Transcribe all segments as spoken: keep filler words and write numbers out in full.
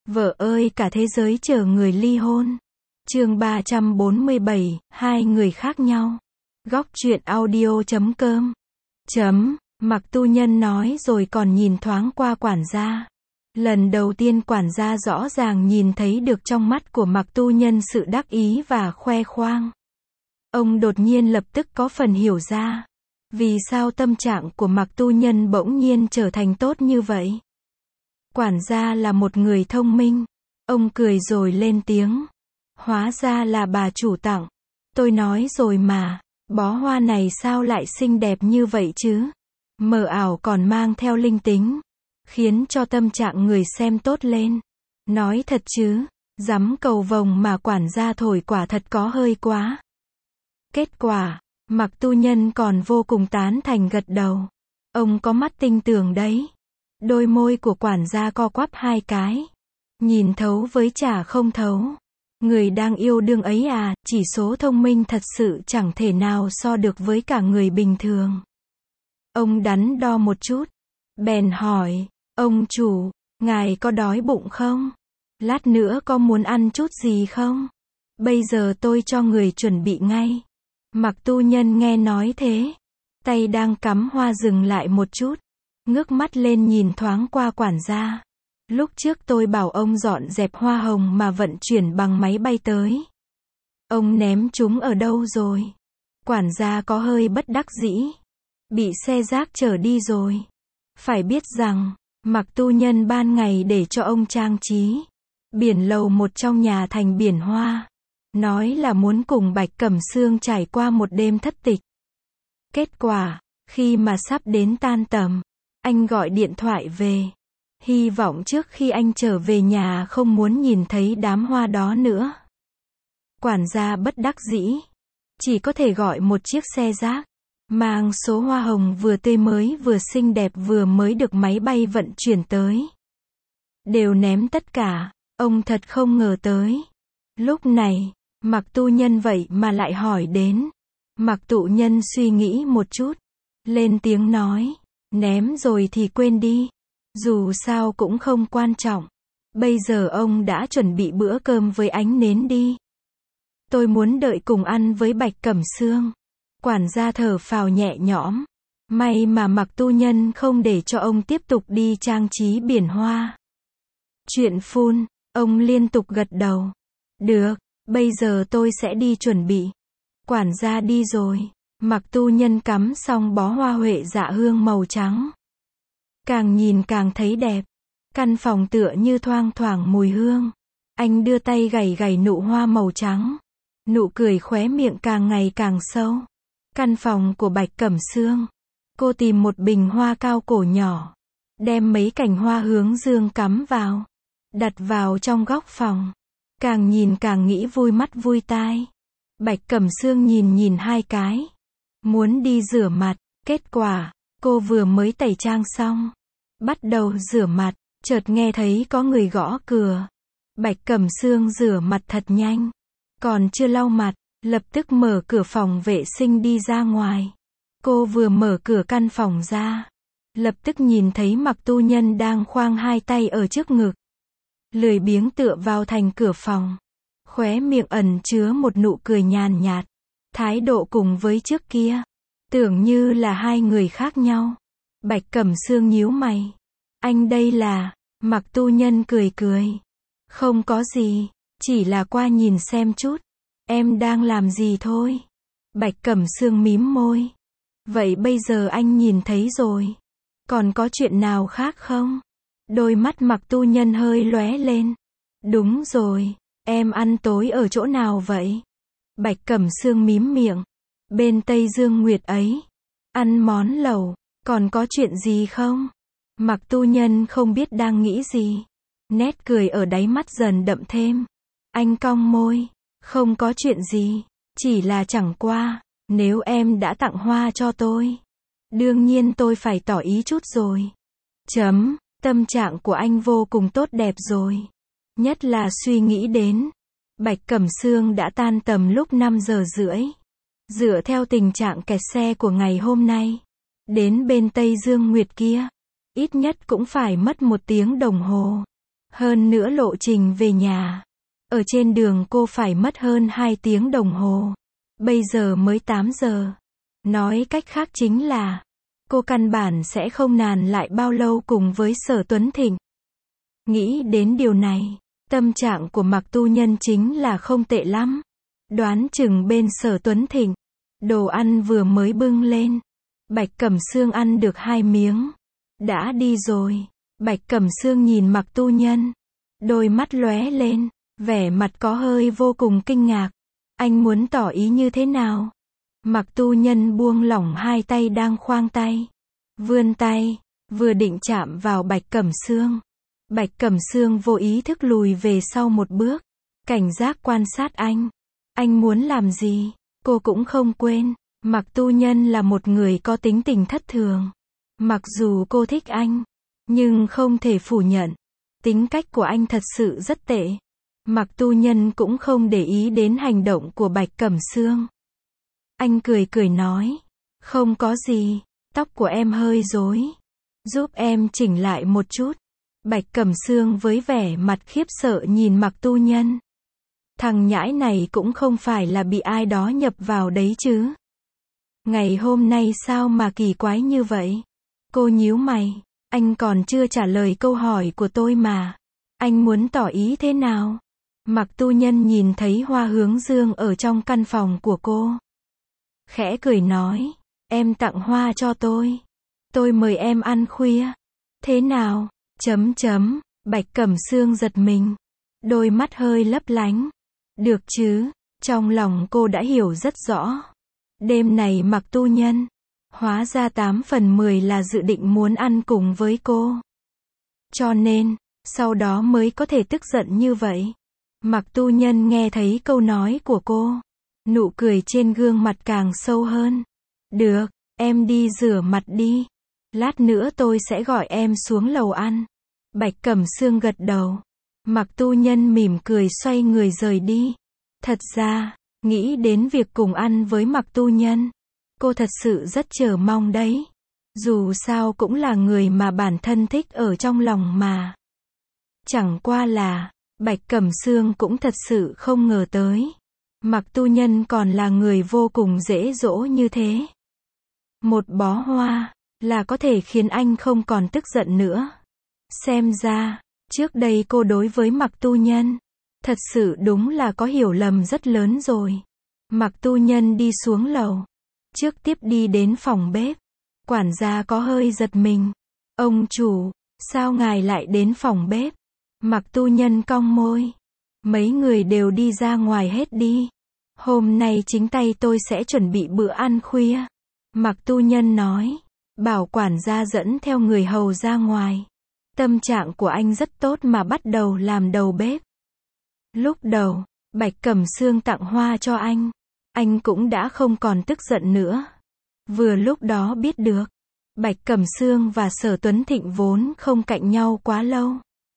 Vợ ơi cả thế giới chờ người ly hôn. Chương ba trăm bốn mươi bảy, hai người khác nhau. Góc truyện audio chấm com. Chấm, Mạc Tu Nhân nói rồi còn nhìn thoáng qua quản gia. Lần đầu tiên quản gia rõ ràng nhìn thấy được trong mắt của Mạc Tu Nhân sự đắc ý và khoe khoang. Ông đột nhiên lập tức có phần hiểu ra. Vì sao tâm trạng của Mạc Tu Nhân bỗng nhiên trở thành tốt như vậy? Quản gia là một người thông minh. Ông cười rồi lên tiếng. Hóa ra là bà chủ tặng. Tôi nói rồi mà, bó hoa này sao lại xinh đẹp như vậy chứ? Mờ ảo còn mang theo linh tính, khiến cho tâm trạng người xem tốt lên. Nói thật chứ, dắm cầu vồng mà quản gia thổi quả thật có hơi quá. Kết quả, Mạc Tu Nhân còn vô cùng tán thành gật đầu. Ông có mắt tinh tường đấy. Đôi môi của quản gia co quắp hai cái. Nhìn thấu với chả không thấu. Người đang yêu đương ấy à, chỉ số thông minh thật sự chẳng thể nào so được với cả người bình thường. Ông đắn đo một chút. Bèn hỏi, ông chủ, ngài có đói bụng không? Lát nữa có muốn ăn chút gì không? Bây giờ tôi cho người chuẩn bị ngay. Mạc Tu Nhân nghe nói thế. Tay đang cắm hoa dừng lại một chút. Ngước mắt lên nhìn thoáng qua quản gia. Lúc trước tôi bảo ông dọn dẹp hoa hồng mà vận chuyển bằng máy bay tới. Ông ném chúng ở đâu rồi? Quản gia có hơi bất đắc dĩ. Bị xe rác chở đi rồi. Phải biết rằng, Mạc Tu Nhân ban ngày để cho ông trang trí biển lầu một trong nhà thành biển hoa. Nói là muốn cùng Bạch Cẩm Sương trải qua một đêm thất tịch. Kết quả, khi mà sắp đến tan tầm, anh gọi điện thoại về. Hy vọng trước khi anh trở về nhà không muốn nhìn thấy đám hoa đó nữa. Quản gia bất đắc dĩ. Chỉ có thể gọi một chiếc xe rác. Mang số hoa hồng vừa tươi mới vừa xinh đẹp vừa mới được máy bay vận chuyển tới. Đều ném tất cả. Ông thật không ngờ tới. Lúc này, Mạc Tu Nhân vậy mà lại hỏi đến. Mạc Tu Nhân suy nghĩ một chút. Lên tiếng nói. Ném rồi thì quên đi. Dù sao cũng không quan trọng. Bây giờ ông đã chuẩn bị bữa cơm với ánh nến đi. Tôi muốn đợi cùng ăn với Bạch Cẩm Sương. Quản gia thở phào nhẹ nhõm. May mà Mạc Tu Nhân không để cho ông tiếp tục đi trang trí biển hoa. Chuyện phun, ông liên tục gật đầu. Được, bây giờ tôi sẽ đi chuẩn bị. Quản gia đi rồi. Mạc Tu Nhân cắm xong bó hoa huệ dạ hương màu trắng. Càng nhìn càng thấy đẹp. Căn phòng tựa như thoang thoảng mùi hương. Anh đưa tay gảy gảy nụ hoa màu trắng. Nụ cười khóe miệng càng ngày càng sâu. Căn phòng của Bạch Cẩm Sương. Cô tìm một bình hoa cao cổ nhỏ. Đem mấy cành hoa hướng dương cắm vào. Đặt vào trong góc phòng. Càng nhìn càng nghĩ vui mắt vui tai. Bạch Cẩm Sương nhìn nhìn hai cái. Muốn đi rửa mặt. Kết quả, cô vừa mới tẩy trang xong. Bắt đầu rửa mặt. Chợt nghe thấy có người gõ cửa. Bạch Cẩm Sương rửa mặt thật nhanh. Còn chưa lau mặt, lập tức mở cửa phòng vệ sinh đi ra ngoài. Cô vừa mở cửa căn phòng ra. Lập tức nhìn thấy Mạc Tu Nhân đang khoang hai tay ở trước ngực. Lười biếng tựa vào thành cửa phòng. Khóe miệng ẩn chứa một nụ cười nhàn nhạt. Thái độ cùng với trước kia. Tưởng như là hai người khác nhau. Bạch Cẩm Sương nhíu mày. Anh đây là... Mạc Tu Nhân cười cười. Không có gì. Chỉ là qua nhìn xem chút. Em đang làm gì thôi. Bạch Cẩm Sương mím môi. Vậy bây giờ anh nhìn thấy rồi. Còn có chuyện nào khác không? Đôi mắt Mạc Tu Nhân hơi lóe lên. Đúng rồi. Em ăn tối ở chỗ nào vậy? Bạch Cẩm Sương mím miệng. Bên Tây Dương Nguyệt ấy. Ăn món lẩu. Còn có chuyện gì không? Mạc Tu Nhân không biết đang nghĩ gì. Nét cười ở đáy mắt dần đậm thêm. Anh cong môi. Không có chuyện gì. Chỉ là chẳng qua. Nếu em đã tặng hoa cho tôi. Đương nhiên tôi phải tỏ ý chút rồi. Chấm. Tâm trạng của anh vô cùng tốt đẹp rồi. Nhất là suy nghĩ đến. Bạch Cẩm Sương đã tan tầm lúc năm giờ rưỡi. Dựa theo tình trạng kẹt xe của ngày hôm nay. Đến bên Tây Dương Nguyệt kia. Ít nhất cũng phải mất một tiếng đồng hồ. Hơn nữa lộ trình về nhà. Ở trên đường cô phải mất hơn hai tiếng đồng hồ. Bây giờ mới tám giờ. Nói cách khác chính là, cô căn bản sẽ không nán lại bao lâu cùng với Sở Tuấn Thịnh. Nghĩ đến điều này, tâm trạng của Mạc Tu Nhân chính là không tệ lắm. Đoán chừng bên Sở Tuấn Thịnh, đồ ăn vừa mới bưng lên. Bạch Cẩm Sương ăn được hai miếng. Đã đi rồi. Bạch Cẩm Sương nhìn Mạc Tu Nhân. Đôi mắt lóe lên, vẻ mặt có hơi vô cùng kinh ngạc. Anh muốn tỏ ý như thế nào? Mạc Tu Nhân buông lỏng hai tay đang khoang tay. Vươn tay, vừa định chạm vào Bạch Cẩm Sương. Bạch Cẩm Sương vô ý thức lùi về sau một bước. Cảnh giác quan sát anh. Anh muốn làm gì? Cô cũng không quên. Mạc Tu Nhân là một người có tính tình thất thường. Mặc dù cô thích anh, nhưng không thể phủ nhận. Tính cách của anh thật sự rất tệ. Mạc Tu Nhân cũng không để ý đến hành động của Bạch Cẩm Sương. Anh cười cười nói. Không có gì. Tóc của em hơi rối. Giúp em chỉnh lại một chút. Bạch Cẩm Sương với vẻ mặt khiếp sợ nhìn Mạc Tu Nhân. Thằng nhãi này cũng không phải là bị ai đó nhập vào đấy chứ. Ngày hôm nay sao mà kỳ quái như vậy? Cô nhíu mày. Anh còn chưa trả lời câu hỏi của tôi mà. Anh muốn tỏ ý thế nào? Mạc Tu Nhân nhìn thấy Hoa Hướng Dương ở trong căn phòng của cô. Khẽ cười nói. Em tặng hoa cho tôi. Tôi mời em ăn khuya. Thế nào? Chấm chấm. Bạch Cẩm Sương giật mình. Đôi mắt hơi lấp lánh. Được chứ. Trong lòng cô đã hiểu rất rõ. Đêm này Mạc Tu Nhân, hóa ra tám phần mười là dự định muốn ăn cùng với cô. Cho nên, sau đó mới có thể tức giận như vậy. Mạc Tu Nhân nghe thấy câu nói của cô. Nụ cười trên gương mặt càng sâu hơn. Được, em đi rửa mặt đi. Lát nữa tôi sẽ gọi em xuống lầu ăn. Bạch Cẩm Sương gật đầu. Mạc Tu Nhân mỉm cười xoay người rời đi. Thật ra, nghĩ đến việc cùng ăn với Mạc Tu Nhân, cô thật sự rất chờ mong đấy. Dù sao cũng là người mà bản thân thích ở trong lòng mà. Chẳng qua là, Bạch Cẩm Sương cũng thật sự không ngờ tới. Mạc Tu Nhân còn là người vô cùng dễ dỗ như thế. Một bó hoa, là có thể khiến anh không còn tức giận nữa. Xem ra, trước đây cô đối với Mạc Tu Nhân, thật sự đúng là có hiểu lầm rất lớn rồi. Mạc Tu Nhân đi xuống lầu. Trước tiếp đi đến phòng bếp. Quản gia có hơi giật mình. Ông chủ, sao ngài lại đến phòng bếp? Mạc Tu Nhân cong môi. Mấy người đều đi ra ngoài hết đi. Hôm nay chính tay tôi sẽ chuẩn bị bữa ăn khuya. Mạc Tu Nhân nói. Bảo quản gia dẫn theo người hầu ra ngoài. Tâm trạng của anh rất tốt mà bắt đầu làm đầu bếp. Lúc đầu, Bạch Cẩm Sương tặng hoa cho anh. Anh cũng đã không còn tức giận nữa. Vừa lúc đó biết được, Bạch Cẩm Sương và Sở Tuấn Thịnh vốn không cạnh nhau quá lâu.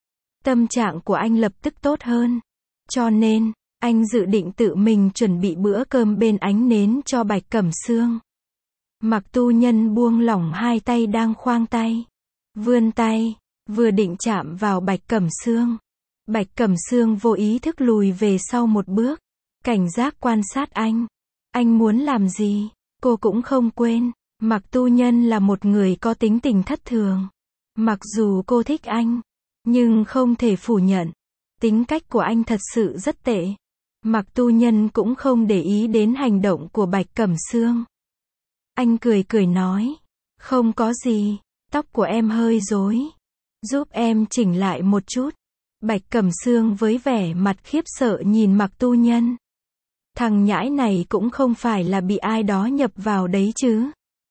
Tâm trạng của anh lập tức tốt hơn. Cho nên, anh dự định tự mình chuẩn bị bữa cơm bên ánh nến cho Bạch Cẩm Sương. Mạc Tu Nhân buông lỏng hai tay đang khoang tay. Vươn tay, vừa định chạm vào Bạch Cẩm Sương. Bạch Cẩm Sương vô ý thức lùi về sau một bước. Cảnh giác quan sát anh. Anh muốn làm gì? Cô cũng không quên. Mạc Tu Nhân là một người có tính tình thất thường. Mặc dù cô thích anh, nhưng không thể phủ nhận. Tính cách của anh thật sự rất tệ. Mạc Tu Nhân cũng không để ý đến hành động của Bạch Cẩm Sương. Anh cười cười nói. Không có gì. Tóc của em hơi rối. Giúp em chỉnh lại một chút. Bạch Cẩm Sương với vẻ mặt khiếp sợ nhìn Mạc Tu Nhân. Thằng nhãi này cũng không phải là bị ai đó nhập vào đấy chứ.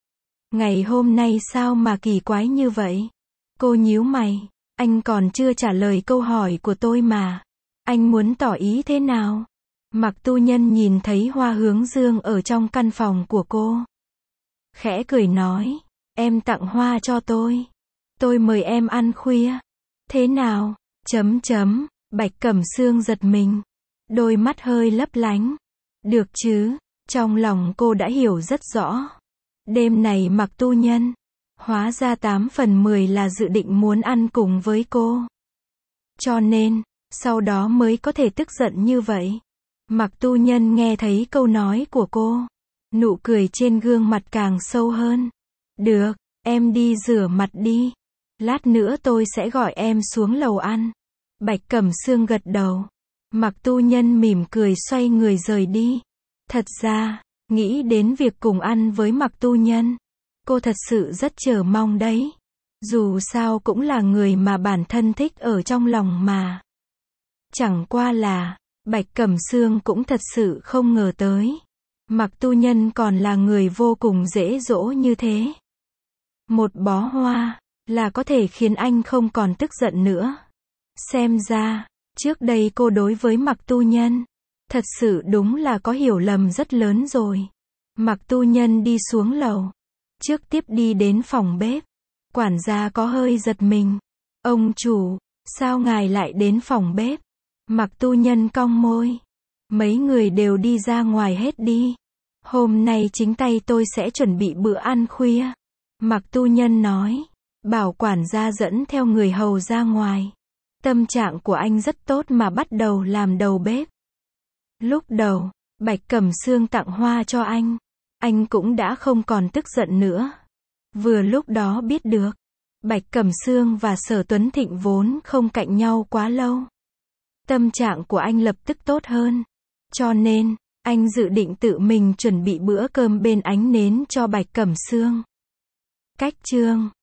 Ngày hôm nay sao mà kỳ quái như vậy? Cô nhíu mày. Anh còn chưa trả lời câu hỏi của tôi mà. Anh muốn tỏ ý thế nào? Mạc Tu Nhân nhìn thấy Hoa Hướng Dương ở trong căn phòng của cô. Khẽ cười nói. Em tặng hoa cho tôi. Tôi mời em ăn khuya. Thế nào? Chấm chấm. Bạch Cẩm Sương giật mình. Đôi mắt hơi lấp lánh. Được chứ. Trong lòng cô đã hiểu rất rõ. Đêm này Mạc Tu Nhân, hóa ra tám phần mười là dự định muốn ăn cùng với cô. Cho nên, sau đó mới có thể tức giận như vậy. Mạc Tu Nhân nghe thấy câu nói của cô. Nụ cười trên gương mặt càng sâu hơn. Được, em đi rửa mặt đi. Lát nữa tôi sẽ gọi em xuống lầu ăn. Bạch Cẩm Sương gật đầu. Mạc Tu Nhân mỉm cười xoay người rời đi. Thật ra, nghĩ đến việc cùng ăn với Mạc Tu Nhân, cô thật sự rất chờ mong đấy. Dù sao cũng là người mà bản thân thích ở trong lòng mà. Chẳng qua là, Bạch Cẩm Sương cũng thật sự không ngờ tới. Mạc Tu Nhân còn là người vô cùng dễ dỗ như thế. Một bó hoa, là có thể khiến anh không còn tức giận nữa. Xem ra, trước đây cô đối với Mạc Tu Nhân, thật sự đúng là có hiểu lầm rất lớn rồi. Mạc Tu Nhân đi xuống lầu. Trước tiếp đi đến phòng bếp. Quản gia có hơi giật mình. Ông chủ, sao ngài lại đến phòng bếp? Mạc Tu Nhân cong môi. Mấy người đều đi ra ngoài hết đi. Hôm nay chính tay tôi sẽ chuẩn bị bữa ăn khuya. Mạc Tu Nhân nói. Bảo quản gia dẫn theo người hầu ra ngoài. Tâm trạng của anh rất tốt mà bắt đầu làm đầu bếp. Lúc đầu, Bạch Cẩm Sương tặng hoa cho anh. Anh cũng đã không còn tức giận nữa. Vừa lúc đó biết được, Bạch Cẩm Sương và Sở Tuấn Thịnh vốn không cạnh nhau quá lâu. Tâm trạng của anh lập tức tốt hơn. Cho nên, anh dự định tự mình chuẩn bị bữa cơm bên ánh nến cho Bạch Cẩm Sương. Cách chương